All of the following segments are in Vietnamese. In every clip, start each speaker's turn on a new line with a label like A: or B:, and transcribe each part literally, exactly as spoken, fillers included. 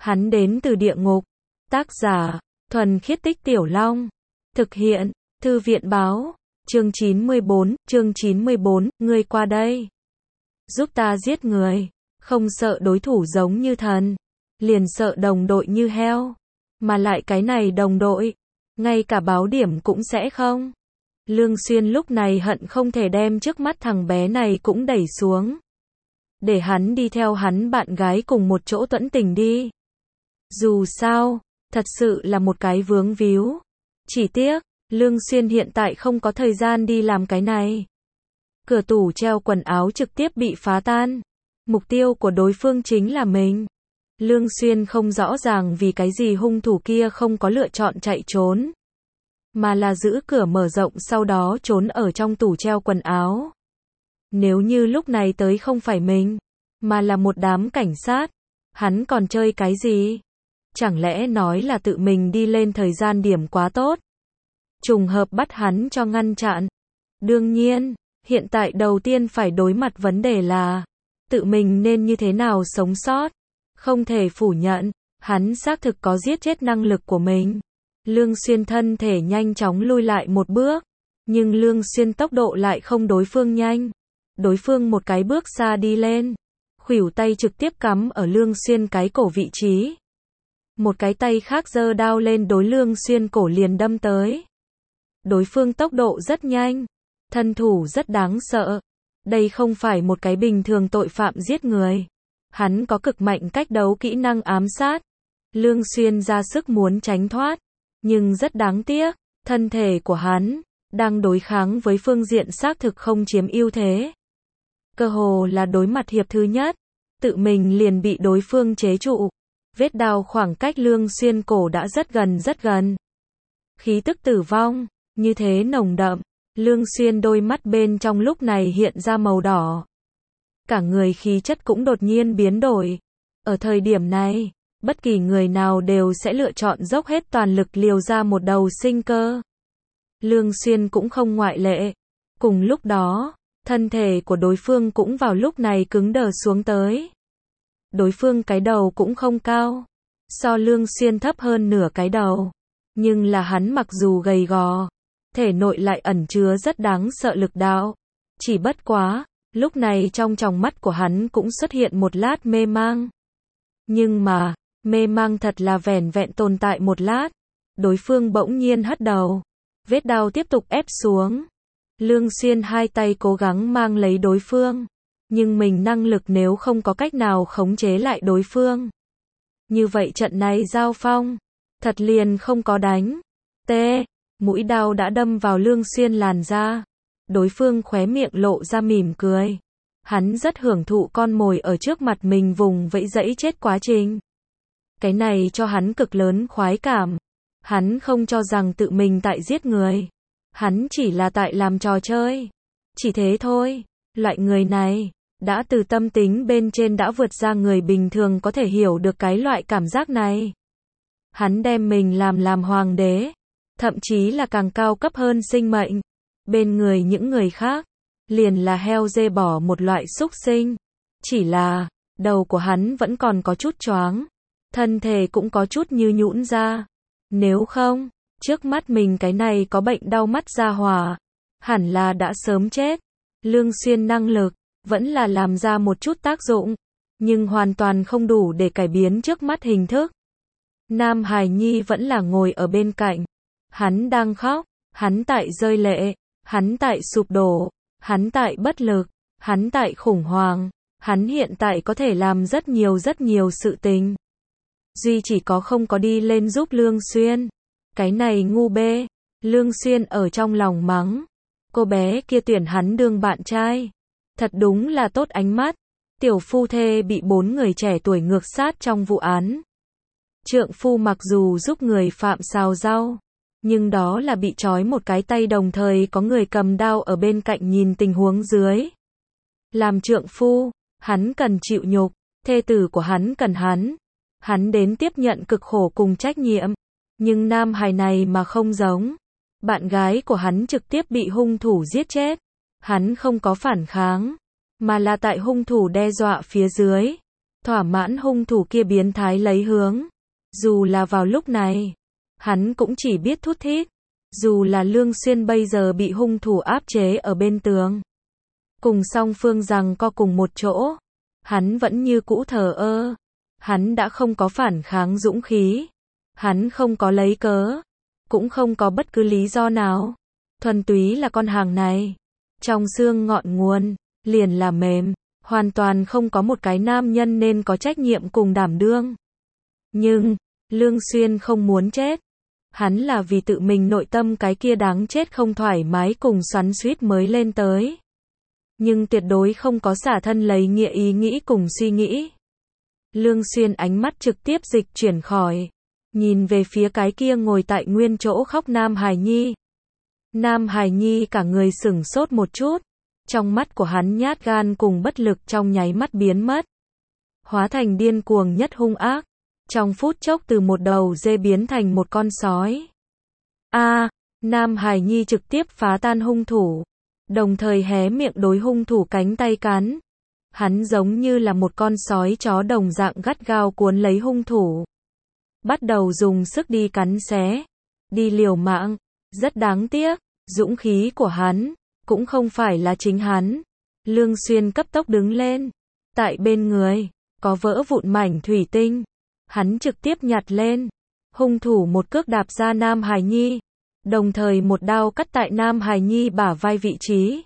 A: Hắn đến từ địa ngục. Tác giả, Thuần Khiết Tích Tiểu Long. Thực hiện, Thư viện báo. Chương chín mươi bốn, chương chín mươi bốn, ngươi qua đây. Giúp ta giết người. Không sợ đối thủ giống như thần. Liền sợ đồng đội như heo. Mà lại cái này đồng đội. Ngay cả báo điểm cũng sẽ không. Lương Xuyên lúc này hận không thể đem trước mắt thằng bé này cũng đẩy xuống. Để hắn đi theo hắn bạn gái cùng một chỗ tuẫn tình đi. Dù sao, thật sự là một cái vướng víu. Chỉ tiếc, Lương Xuyên hiện tại không có thời gian đi làm cái này. Cửa tủ treo quần áo trực tiếp bị phá tan. Mục tiêu của đối phương chính là mình. Lương Xuyên không rõ ràng vì cái gì hung thủ kia không có lựa chọn chạy trốn. Mà là giữ cửa mở rộng sau đó trốn ở trong tủ treo quần áo. Nếu như lúc này tới không phải mình, mà là một đám cảnh sát, hắn còn chơi cái gì? Chẳng lẽ nói là tự mình đi lên thời gian điểm quá tốt? Trùng hợp bắt hắn cho ngăn chặn. Đương nhiên, hiện tại đầu tiên phải đối mặt vấn đề là tự mình nên như thế nào sống sót. Không thể phủ nhận, hắn xác thực có giết chết năng lực của mình. Lương Xuyên thân thể nhanh chóng lui lại một bước, nhưng Lương Xuyên tốc độ lại không đối phương nhanh. Đối phương một cái bước xa đi lên, khuỷu tay trực tiếp cắm ở Lương Xuyên cái cổ vị trí. Một cái tay khác giơ đao lên đối Lương Xuyên cổ liền đâm tới. Đối phương tốc độ rất nhanh, thân thủ rất đáng sợ. Đây không phải một cái bình thường tội phạm giết người. Hắn có cực mạnh cách đấu kỹ năng ám sát. Lương Xuyên ra sức muốn tránh thoát, nhưng rất đáng tiếc, thân thể của hắn đang đối kháng với phương diện xác thực không chiếm ưu thế. Cơ hồ là đối mặt hiệp thứ nhất, tự mình liền bị đối phương chế trụ. Vết đao khoảng cách Lương Xuyên cổ đã rất gần rất gần. Khí tức tử vong, như thế nồng đậm, Lương Xuyên đôi mắt bên trong lúc này hiện ra màu đỏ. Cả người khí chất cũng đột nhiên biến đổi. Ở thời điểm này, bất kỳ người nào đều sẽ lựa chọn dốc hết toàn lực liều ra một đầu sinh cơ. Lương Xuyên cũng không ngoại lệ. Cùng lúc đó, thân thể của đối phương cũng vào lúc này cứng đờ xuống tới. Đối phương cái đầu cũng không cao, so Lương Xuyên thấp hơn nửa cái đầu. Nhưng là hắn mặc dù gầy gò, thể nội lại ẩn chứa rất đáng sợ lực đạo. Chỉ bất quá, lúc này trong tròng mắt của hắn cũng xuất hiện một lát mê mang. Nhưng mà, mê mang thật là vẻn vẹn tồn tại một lát. Đối phương bỗng nhiên hất đầu. Vết đao tiếp tục ép xuống. Lương Xuyên hai tay cố gắng mang lấy đối phương. Nhưng mình năng lực nếu không có cách nào khống chế lại đối phương. Như vậy trận này giao phong. Thật liền không có đánh. T. Mũi đao đã đâm vào Lương Xuyên làn da. Đối phương khóe miệng lộ ra mỉm cười. Hắn rất hưởng thụ con mồi ở trước mặt mình vùng vẫy dẫy chết quá trình. Cái này cho hắn cực lớn khoái cảm. Hắn không cho rằng tự mình tại giết người. Hắn chỉ là tại làm trò chơi. Chỉ thế thôi. Loại người này, đã từ tâm tính bên trên đã vượt ra người bình thường có thể hiểu được cái loại cảm giác này. Hắn đem mình làm làm hoàng đế. Thậm chí là càng cao cấp hơn sinh mệnh. Bên người những người khác, liền là heo dê bò một loại xúc sinh. Chỉ là, đầu của hắn vẫn còn có chút choáng. Thân thể cũng có chút như nhũn ra. Nếu không, trước mắt mình cái này có bệnh đau mắt ra hỏa. Hẳn là đã sớm chết. Lương Xuyên năng lực, vẫn là làm ra một chút tác dụng. Nhưng hoàn toàn không đủ để cải biến trước mắt hình thức. Nam Hải Nhi vẫn là ngồi ở bên cạnh. Hắn đang khóc, hắn tại rơi lệ, hắn tại sụp đổ, hắn tại bất lực, hắn tại khủng hoảng. Hắn hiện tại có thể làm rất nhiều rất nhiều sự tình. Duy chỉ có không có đi lên giúp Lương Xuyên. Cái này ngu bê. Lương Xuyên ở trong lòng mắng. Cô bé kia tuyển hắn đương bạn trai. Thật đúng là tốt ánh mắt. Tiểu phu thê bị bốn người trẻ tuổi ngược sát trong vụ án. Trượng phu mặc dù giúp người phạm xào rau, nhưng đó là bị trói một cái tay đồng thời có người cầm đao ở bên cạnh nhìn tình huống dưới. Làm trượng phu, hắn cần chịu nhục, thê tử của hắn cần hắn. Hắn đến tiếp nhận cực khổ cùng trách nhiệm. Nhưng nam hài này mà không giống. Bạn gái của hắn trực tiếp bị hung thủ giết chết. Hắn không có phản kháng, mà là tại hung thủ đe dọa phía dưới. thỏa mãn hung thủ kia biến thái lấy hướng. Dù là vào lúc này, hắn cũng chỉ biết thút thít. Dù là Lương Xuyên bây giờ bị hung thủ áp chế ở bên tường, cùng song phương rằng co cùng một chỗ, hắn vẫn như cũ thờ ơ. Hắn đã không có phản kháng dũng khí. Hắn không có lấy cớ, cũng không có bất cứ lý do nào. Thuần túy là con hàng này, trong xương ngọn nguồn, liền là mềm, hoàn toàn không có một cái nam nhân nên có trách nhiệm cùng đảm đương. Nhưng, Lương Xuyên không muốn chết. Hắn là vì tự mình nội tâm cái kia đáng chết không thoải mái cùng xoắn xuýt mới lên tới. Nhưng tuyệt đối không có xả thân lấy nghĩa ý nghĩ cùng suy nghĩ. Lương Xuyên ánh mắt trực tiếp dịch chuyển khỏi, nhìn về phía cái kia ngồi tại nguyên chỗ khóc Nam Hải Nhi. Nam Hải Nhi cả người sửng sốt một chút, trong mắt của hắn nhát gan cùng bất lực trong nháy mắt biến mất, hóa thành điên cuồng nhất hung ác, trong phút chốc từ một đầu dê biến thành một con sói. A, à, Nam Hải Nhi trực tiếp phá tan hung thủ, đồng thời hé miệng đối hung thủ cánh tay cắn. Hắn giống như là một con sói chó đồng dạng gắt gao cuốn lấy hung thủ, bắt đầu dùng sức đi cắn xé, đi liều mạng. Rất đáng tiếc, dũng khí của hắn cũng không phải là chính hắn. Lương Xuyên cấp tốc đứng lên, tại bên người có vỡ vụn mảnh thủy tinh, hắn trực tiếp nhặt lên. Hung thủ một cước đạp ra Nam Hải Nhi, đồng thời một đao cắt tại Nam Hải Nhi bả vai vị trí.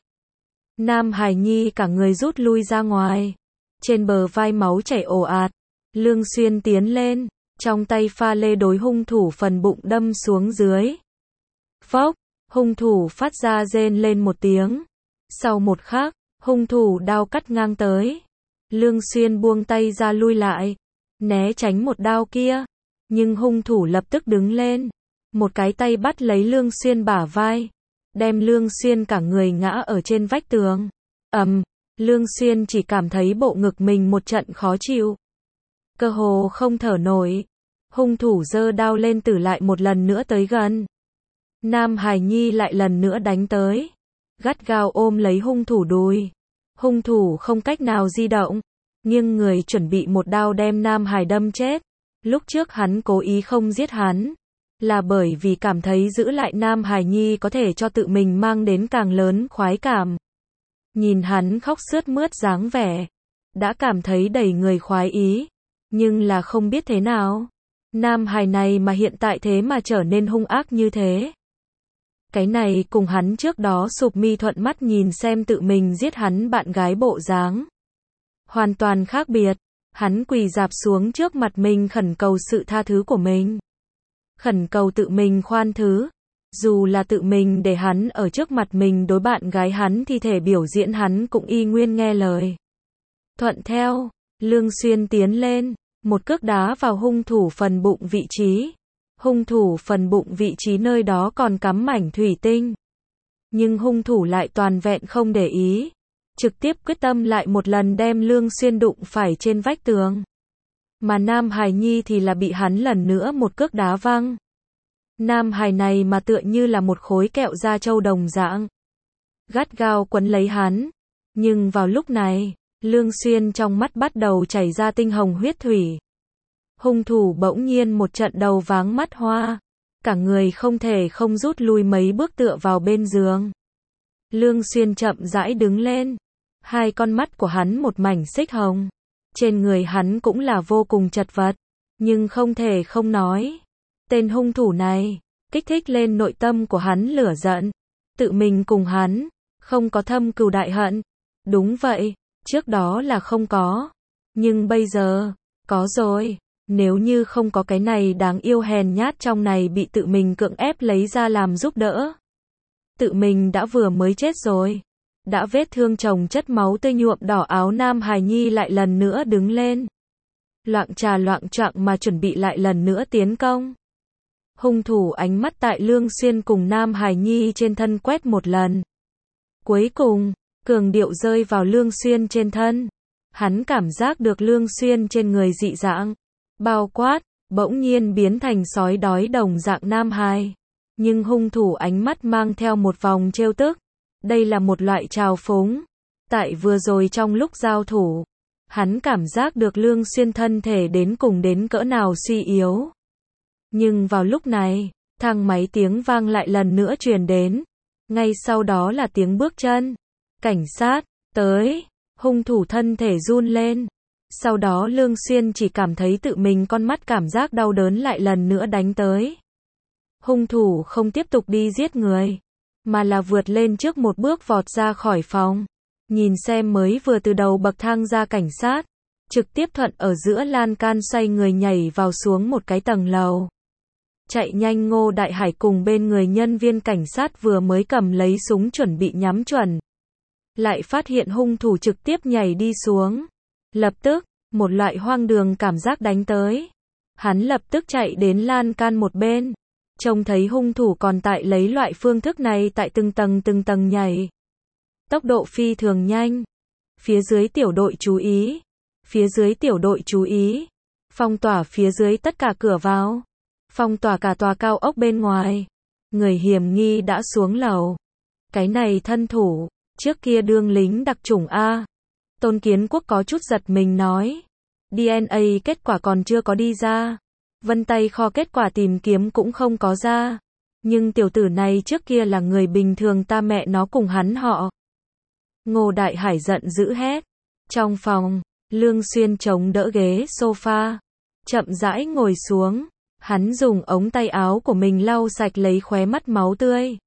A: Nam Hải Nhi cả người rút lui ra ngoài, trên bờ vai máu chảy ồ ạt. Lương Xuyên tiến lên, trong tay pha lê đối hung thủ phần bụng đâm xuống dưới. Phốc, hung thủ phát ra rên lên một tiếng. Sau một khắc, hung thủ đao cắt ngang tới. Lương Xuyên buông tay ra lui lại, né tránh một đao kia. Nhưng hung thủ lập tức đứng lên, một cái tay bắt lấy Lương Xuyên bả vai, đem Lương Xuyên cả người ngã ở trên vách tường. Ầm, Lương Xuyên chỉ cảm thấy bộ ngực mình một trận khó chịu, cơ hồ không thở nổi. Hung thủ giơ đao lên tử lại một lần nữa tới gần. Nam Hải Nhi lại lần nữa đánh tới, gắt gao ôm lấy hung thủ đùi. Hung thủ không cách nào di động, nghiêng người chuẩn bị một đao đem Nam Hải đâm chết. Lúc trước hắn cố ý không giết hắn, là bởi vì cảm thấy giữ lại Nam Hải Nhi có thể cho tự mình mang đến càng lớn khoái cảm. Nhìn hắn khóc sướt mướt dáng vẻ, đã cảm thấy đầy người khoái ý, nhưng là không biết thế nào, Nam Hải này mà hiện tại thế mà trở nên hung ác như thế. Cái này cùng hắn trước đó sụp mi thuận mắt nhìn xem tự mình giết hắn bạn gái bộ dáng hoàn toàn khác biệt. Hắn quỳ rạp xuống trước mặt mình khẩn cầu sự tha thứ của mình, khẩn cầu tự mình khoan thứ. Dù là tự mình để hắn ở trước mặt mình đối bạn gái hắn thi thể biểu diễn, hắn cũng y nguyên nghe lời. Thuận theo, Lương Xuyên tiến lên, một cước đá vào hung thủ phần bụng vị trí. Hung thủ phần bụng vị trí nơi đó còn cắm mảnh thủy tinh, nhưng hung thủ lại toàn vẹn không để ý, trực tiếp quyết tâm lại một lần đem Lương Xuyên đụng phải trên vách tường. Mà Nam Hải Nhi thì là bị hắn lần nữa một cước đá văng. Nam Hải này mà tựa như là một khối kẹo da trâu đồng dạng, gắt gao quấn lấy hắn. Nhưng vào lúc này, Lương Xuyên trong mắt bắt đầu chảy ra tinh hồng huyết thủy. Hung thủ bỗng nhiên một trận đầu váng mắt hoa, cả người không thể không rút lui mấy bước tựa vào bên giường. Lương Xuyên chậm rãi đứng lên, hai con mắt của hắn một mảnh xích hồng, trên người hắn cũng là vô cùng chật vật, nhưng không thể không nói, tên hung thủ này kích thích lên nội tâm của hắn lửa giận. Tự mình cùng hắn không có thâm cừu đại hận, đúng vậy, trước đó là không có, nhưng bây giờ có rồi. Nếu như không có cái này đáng yêu hèn nhát trong này bị tự mình cưỡng ép lấy ra làm giúp đỡ, tự mình đã vừa mới chết rồi. Đã vết thương chồng chất máu tươi nhuộm đỏ áo Nam Hải Nhi lại lần nữa đứng lên, loạng trà loạng choạng mà chuẩn bị lại lần nữa tiến công. Hung thủ ánh mắt tại Lương Xuyên cùng Nam Hải Nhi trên thân quét một lần, cuối cùng cường điệu rơi vào Lương Xuyên trên thân. Hắn cảm giác được Lương Xuyên trên người dị dạng, bao quát, bỗng nhiên biến thành sói đói đồng dạng Nam Hải. Nhưng hung thủ ánh mắt mang theo một vòng trêu tức. Đây là một loại trào phúng. Tại vừa rồi trong lúc giao thủ, Hắn cảm giác được Lương Xuyên thân thể đến cùng đến cỡ nào suy yếu. Nhưng vào lúc này, thang máy tiếng vang lại lần nữa truyền đến. Ngay sau đó là tiếng bước chân. Cảnh sát, tới. Hung thủ thân thể run lên. Sau đó Lương Xuyên chỉ cảm thấy tự mình con mắt cảm giác đau đớn lại lần nữa đánh tới. Hung thủ không tiếp tục đi giết người, mà là vượt lên trước một bước vọt ra khỏi phòng. Nhìn xem mới vừa từ đầu bậc thang ra cảnh sát, trực tiếp thuận ở giữa lan can xoay người nhảy vào xuống một cái tầng lầu. Chạy nhanh Ngô Đại Hải cùng bên người nhân viên cảnh sát vừa mới cầm lấy súng chuẩn bị nhắm chuẩn. Lại phát hiện hung thủ trực tiếp nhảy đi xuống. Lập tức, một loại hoang đường cảm giác đánh tới. Hắn lập tức chạy đến lan can một bên. Trông thấy hung thủ còn tại lấy loại phương thức này tại từng tầng từng tầng nhảy. Tốc độ phi thường nhanh. Phía dưới tiểu đội chú ý. Phía dưới tiểu đội chú ý. Phong tỏa phía dưới tất cả cửa vào. Phong tỏa cả tòa cao ốc bên ngoài. Người hiểm nghi đã xuống lầu. Cái này thân thủ, trước kia đương lính đặc chủng A. Tôn Kiến Quốc có chút giật mình nói. đê en a kết quả còn chưa có đi ra. Vân tay kho kết quả tìm kiếm cũng không có ra. Nhưng tiểu tử này trước kia là người bình thường, ta mẹ nó cùng hắn họ. Ngô Đại Hải giận dữ hét. Trong phòng, Lương Xuyên chống đỡ ghế sofa. Chậm rãi ngồi xuống. Hắn dùng ống tay áo của mình lau sạch lấy khóe mắt máu tươi.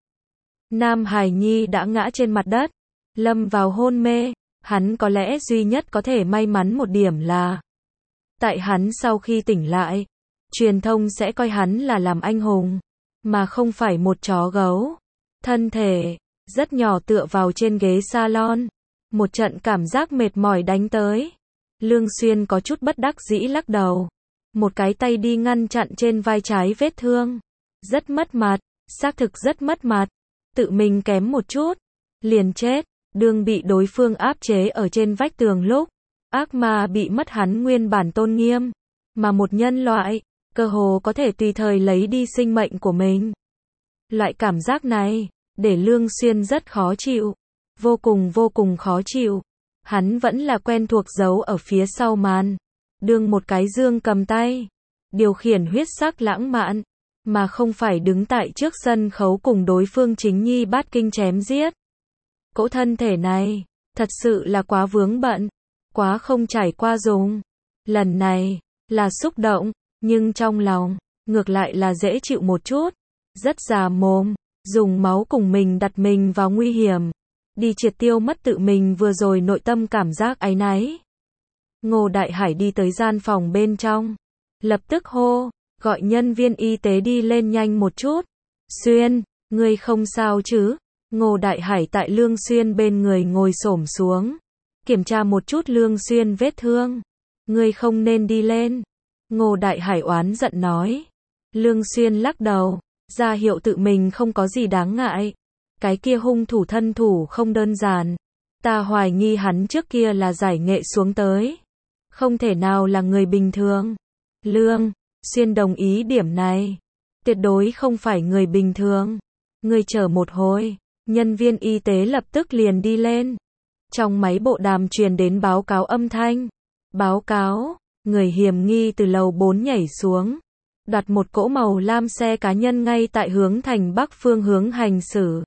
A: Nam Hải Nhi đã ngã trên mặt đất. Lâm vào hôn mê. Hắn có lẽ duy nhất có thể may mắn một điểm là tại hắn sau khi tỉnh lại, truyền thông sẽ coi hắn là làm anh hùng, mà không phải một chó gấu. Thân thể rất nhỏ tựa vào trên ghế salon, một trận cảm giác mệt mỏi đánh tới. Lương Xuyên có chút bất đắc dĩ lắc đầu, một cái tay đi ngăn chặn trên vai trái vết thương. Rất mất mặt, xác thực rất mất mặt. Tự mình kém một chút, liền chết. Đương bị đối phương áp chế ở trên vách tường lúc, ác ma bị mất hắn nguyên bản tôn nghiêm, mà một nhân loại, cơ hồ có thể tùy thời lấy đi sinh mệnh của mình. Loại cảm giác này, để Lương Xuyên rất khó chịu, vô cùng vô cùng khó chịu. Hắn vẫn là quen thuộc giấu ở phía sau màn, đương một cái dương cầm tay, điều khiển huyết sắc lãng mạn, mà không phải đứng tại trước sân khấu cùng đối phương chính nhi bát kinh chém giết. Cỗ thân thể này, thật sự là quá vướng bận, quá không trải qua dùng. Lần này, là xúc động, nhưng trong lòng, ngược lại là dễ chịu một chút. Rất già mồm, dùng máu cùng mình đặt mình vào nguy hiểm. Đi triệt tiêu mất tự mình vừa rồi nội tâm cảm giác áy náy. Ngô Đại Hải đi tới gian phòng bên trong. Lập tức hô, gọi nhân viên y tế đi lên nhanh một chút. Xuyên, ngươi không sao chứ? Ngô Đại Hải tại Lương Xuyên bên người ngồi xổm xuống. Kiểm tra một chút Lương Xuyên vết thương. Ngươi không nên đi lên. Ngô Đại Hải oán giận nói. Lương Xuyên lắc đầu, ra hiệu tự mình không có gì đáng ngại. Cái kia hung thủ thân thủ không đơn giản. Ta hoài nghi hắn trước kia là giải nghệ xuống tới. Không thể nào là người bình thường. Lương Xuyên đồng ý điểm này. Tuyệt đối không phải người bình thường. Ngươi chờ một hồi. Nhân viên y tế lập tức liền đi lên. Trong máy bộ đàm truyền đến báo cáo âm thanh. Báo cáo, người hiểm nghi từ lầu bốn nhảy xuống. Đặt một cỗ màu lam xe cá nhân ngay tại hướng thành bắc phương hướng hành xử.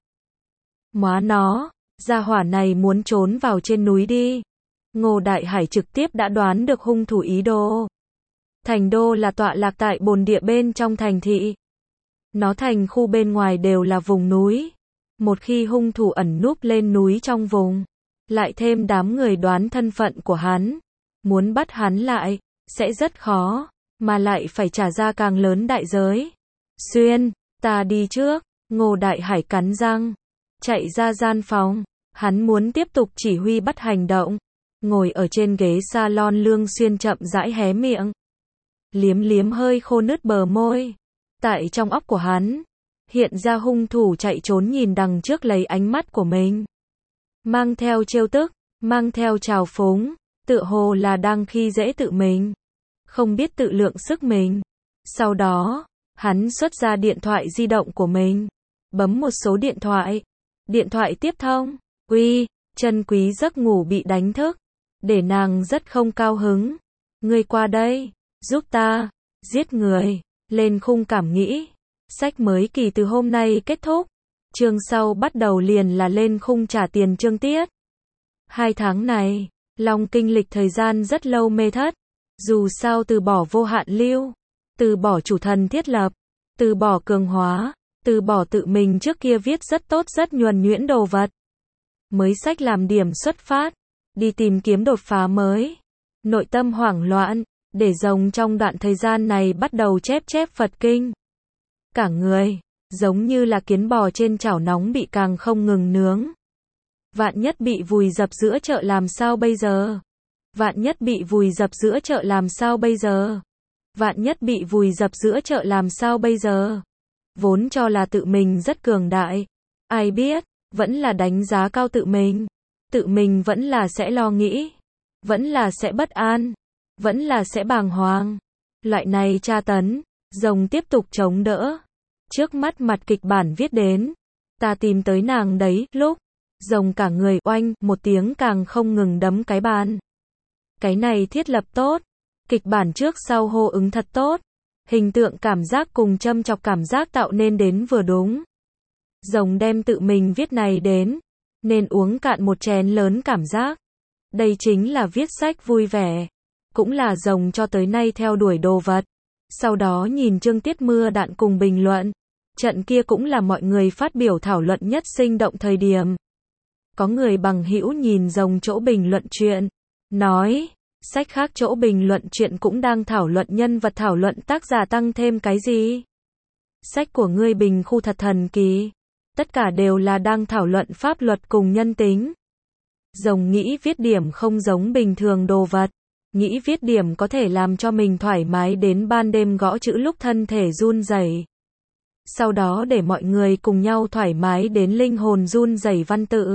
A: Móa nó, gia hỏa này muốn trốn vào trên núi đi. Ngô Đại Hải trực tiếp đã đoán được hung thủ ý đồ. Thành đô là tọa lạc tại bồn địa bên trong thành thị. Nó thành khu bên ngoài đều là vùng núi. Một khi hung thủ ẩn núp lên núi trong vùng, lại thêm đám người đoán thân phận của hắn, muốn bắt hắn lại, sẽ rất khó, mà lại phải trả ra càng lớn đại giới. Xuyên, ta đi trước. Ngô Đại Hải cắn răng, chạy ra gian phòng. Hắn muốn tiếp tục chỉ huy bắt hành động. Ngồi ở trên ghế salon, Lương Xuyên chậm rãi hé miệng, liếm liếm hơi khô nứt bờ môi. Tại trong óc của hắn, hiện ra hung thủ chạy trốn nhìn đằng trước lấy ánh mắt của mình. Mang theo trêu tức, mang theo trào phúng, tựa hồ là đang khi dễ tự mình. Không biết tự lượng sức mình. Sau đó, hắn xuất ra điện thoại di động của mình. Bấm một số điện thoại. Điện thoại tiếp thông. Uy, Trân Quý giấc ngủ bị đánh thức. để nàng rất không cao hứng. Ngươi qua đây, giúp ta, giết người, lên khung cảm nghĩ. Sách mới kỳ từ hôm nay kết thúc. Chương sau bắt đầu liền là lên khung trả tiền chương tiết. Hai tháng này, Long kinh lịch thời gian rất lâu mê thất. Dù sao từ bỏ vô hạn lưu, từ bỏ chủ thần thiết lập, từ bỏ cường hóa, từ bỏ tự mình trước kia viết rất tốt rất nhuần nhuyễn đồ vật. Mới sách làm điểm xuất phát, đi tìm kiếm đột phá mới. Nội tâm hoảng loạn, để rồng trong đoạn thời gian này bắt đầu chép chép Phật kinh. Cả người, giống như là kiến bò trên chảo nóng bị càng không ngừng nướng. Vạn nhất bị vùi dập giữa chợ làm sao bây giờ? Vạn nhất bị vùi dập giữa chợ làm sao bây giờ? Vạn nhất bị vùi dập giữa chợ làm sao bây giờ? Vốn cho là tự mình rất cường đại. Ai biết, vẫn là đánh giá cao tự mình. Tự mình vẫn là sẽ lo nghĩ. Vẫn là sẽ bất an. Vẫn là sẽ bàng hoàng. Loại này tra tấn, rồng tiếp tục chống đỡ. Trước mắt mặt kịch bản viết đến. Ta tìm tới nàng đấy, lúc. Rồng cả người oanh, một tiếng càng không ngừng đấm cái bàn. Cái này thiết lập tốt. Kịch bản trước sau hô ứng thật tốt. Hình tượng cảm giác cùng châm chọc cảm giác tạo nên đến vừa đúng. Rồng đem tự mình viết này đến. Nên uống cạn một chén lớn cảm giác. Đây chính là viết sách vui vẻ. Cũng là rồng cho tới nay theo đuổi đồ vật. Sau đó nhìn chương tiết mưa đạn cùng bình luận. Trận kia cũng là mọi người phát biểu thảo luận nhất sinh động thời điểm. Có người bằng hữu nhìn rồng chỗ bình luận chuyện. Nói, sách khác chỗ bình luận chuyện cũng đang thảo luận nhân vật thảo luận tác giả tăng thêm cái gì. Sách của ngươi bình khu thật thần kỳ. Tất cả đều là đang thảo luận pháp luật cùng nhân tính. Rồng nghĩ viết điểm không giống bình thường đồ vật. Nghĩ viết điểm có thể làm cho mình thoải mái đến ban đêm gõ chữ lúc thân thể run rẩy. Sau đó để mọi người cùng nhau thoải mái đến linh hồn run rẩy văn tự.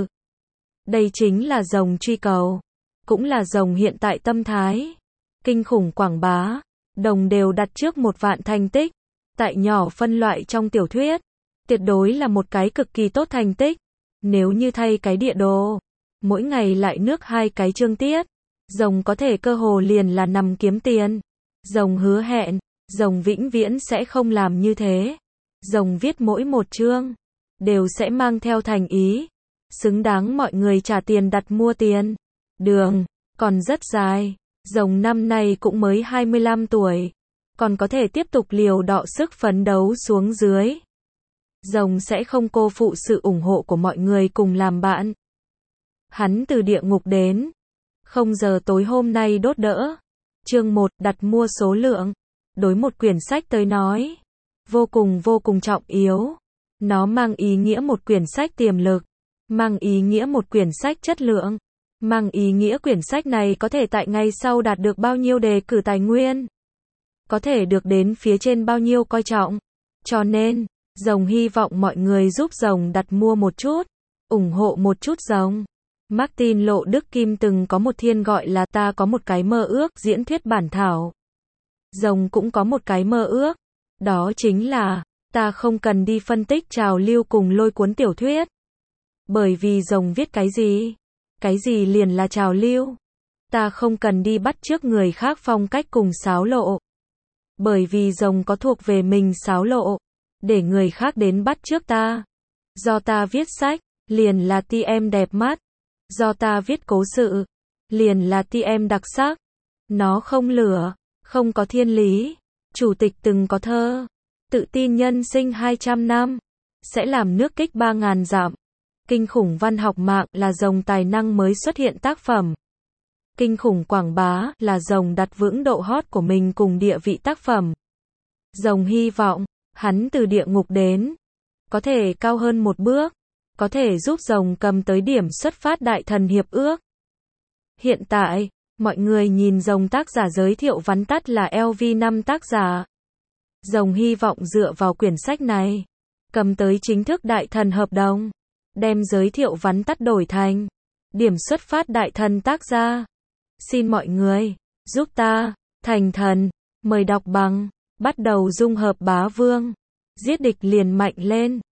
A: Đây chính là rồng truy cầu. Cũng là rồng hiện tại tâm thái. Kinh khủng quảng bá. Đồng đều đặt trước một vạn thành tích. Tại nhỏ phân loại trong tiểu thuyết. Tuyệt đối là một cái cực kỳ tốt thành tích. Nếu như thay cái địa đồ. Mỗi ngày lại nước hai cái chương tiết. Rồng có thể cơ hồ liền là nằm kiếm tiền. Rồng hứa hẹn. Rồng vĩnh viễn sẽ không làm như thế. Rồng viết mỗi một chương. Đều sẽ mang theo thành ý. Xứng đáng mọi người trả tiền đặt mua tiền. Đường, còn rất dài. Rồng năm nay cũng mới hai mươi lăm tuổi. Còn có thể tiếp tục liều đọ sức phấn đấu xuống dưới. Rồng sẽ không cô phụ sự ủng hộ của mọi người cùng làm bạn. Hắn từ địa ngục đến. Không giờ tối hôm nay đốt đỡ. Chương một, đặt mua số lượng. Đối một quyển sách tới nói. Vô cùng vô cùng trọng yếu. Nó mang ý nghĩa một quyển sách tiềm lực. Mang ý nghĩa một quyển sách chất lượng. Mang ý nghĩa quyển sách này có thể tại ngày sau đạt được bao nhiêu đề cử tài nguyên. Có thể được đến phía trên bao nhiêu coi trọng. Cho nên, rồng hy vọng mọi người giúp rồng đặt mua một chút. ủng hộ một chút rồng. Martin Lộ Đức Kim từng có một thiên gọi là ta có một cái mơ ước diễn thuyết bản thảo. Rồng cũng có một cái mơ ước. Đó chính là, ta không cần đi phân tích trào lưu cùng lôi cuốn tiểu thuyết. Bởi vì rồng viết cái gì? Cái gì liền là trào lưu. Ta không cần đi bắt chước người khác phong cách cùng xáo lộ. Bởi vì rồng có thuộc về mình xáo lộ. Để người khác đến bắt chước ta. Do ta viết sách, liền là ti em đẹp mắt. Do ta viết cố sự, liền là ti em đặc sắc. Nó không lửa, không có thiên lý. Chủ tịch từng có thơ. Tự tin nhân sinh hai trăm năm. Sẽ làm nước kích ba ngàn dặm. Kinh khủng văn học mạng là rồng tài năng mới xuất hiện tác phẩm. Kinh khủng quảng bá là rồng đặt vững độ hot của mình cùng địa vị tác phẩm. Rồng hy vọng, hắn từ địa ngục đến. Có thể cao hơn một bước. Có thể giúp rồng cầm tới điểm xuất phát đại thần hiệp ước. Hiện tại, mọi người nhìn rồng tác giả giới thiệu vắn tắt là L V năm tác giả. Rồng hy vọng dựa vào quyển sách này. Cầm tới chính thức đại thần hợp đồng. Đem giới thiệu vắn tắt đổi thành điểm xuất phát đại thần tác gia. Xin mọi người, giúp ta, thành thần, mời đọc bằng, bắt đầu dung hợp bá vương. Giết địch liền mạnh lên.